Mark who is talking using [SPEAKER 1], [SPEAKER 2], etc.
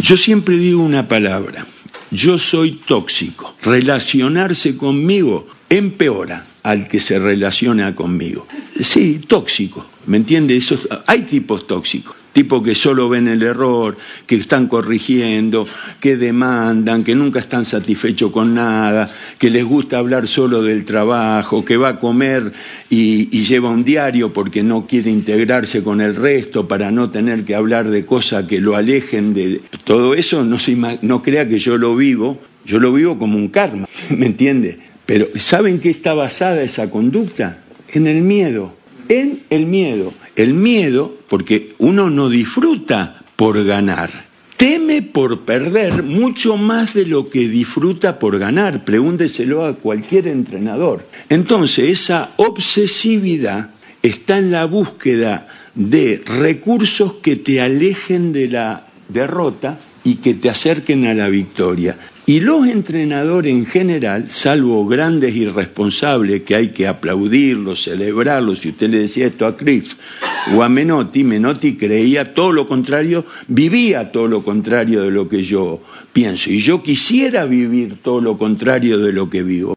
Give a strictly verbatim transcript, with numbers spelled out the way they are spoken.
[SPEAKER 1] Yo siempre digo una palabra, yo soy tóxico. Relacionarse conmigo empeora al que se relaciona conmigo. Sí, tóxico, ¿me entiende? Eso, hay tipos tóxicos, tipos que solo ven el error, que están corrigiendo, que demandan, que nunca están satisfechos con nada, que les gusta hablar solo del trabajo, que va a comer y, y lleva un diario porque no quiere integrarse con el resto para no tener que hablar de cosas que lo alejen de... Todo eso no, se, no crea que yo lo vivo, yo lo vivo como un karma, ¿me entiende? Pero ¿saben qué está basada esa conducta? En el miedo, en el miedo. El miedo, porque uno no disfruta por ganar, teme por perder mucho más de lo que disfruta por ganar. Pregúnteselo a cualquier entrenador. Entonces, esa obsesividad está en la búsqueda de recursos que te alejen de la derrota y que te acerquen a la victoria. Y los entrenadores en general, salvo grandes irresponsables que hay que aplaudirlos, celebrarlos, si usted le decía esto a Cruyff o a Menotti, Menotti creía todo lo contrario, vivía todo lo contrario de lo que yo pienso. Y yo quisiera vivir todo lo contrario de lo que vivo.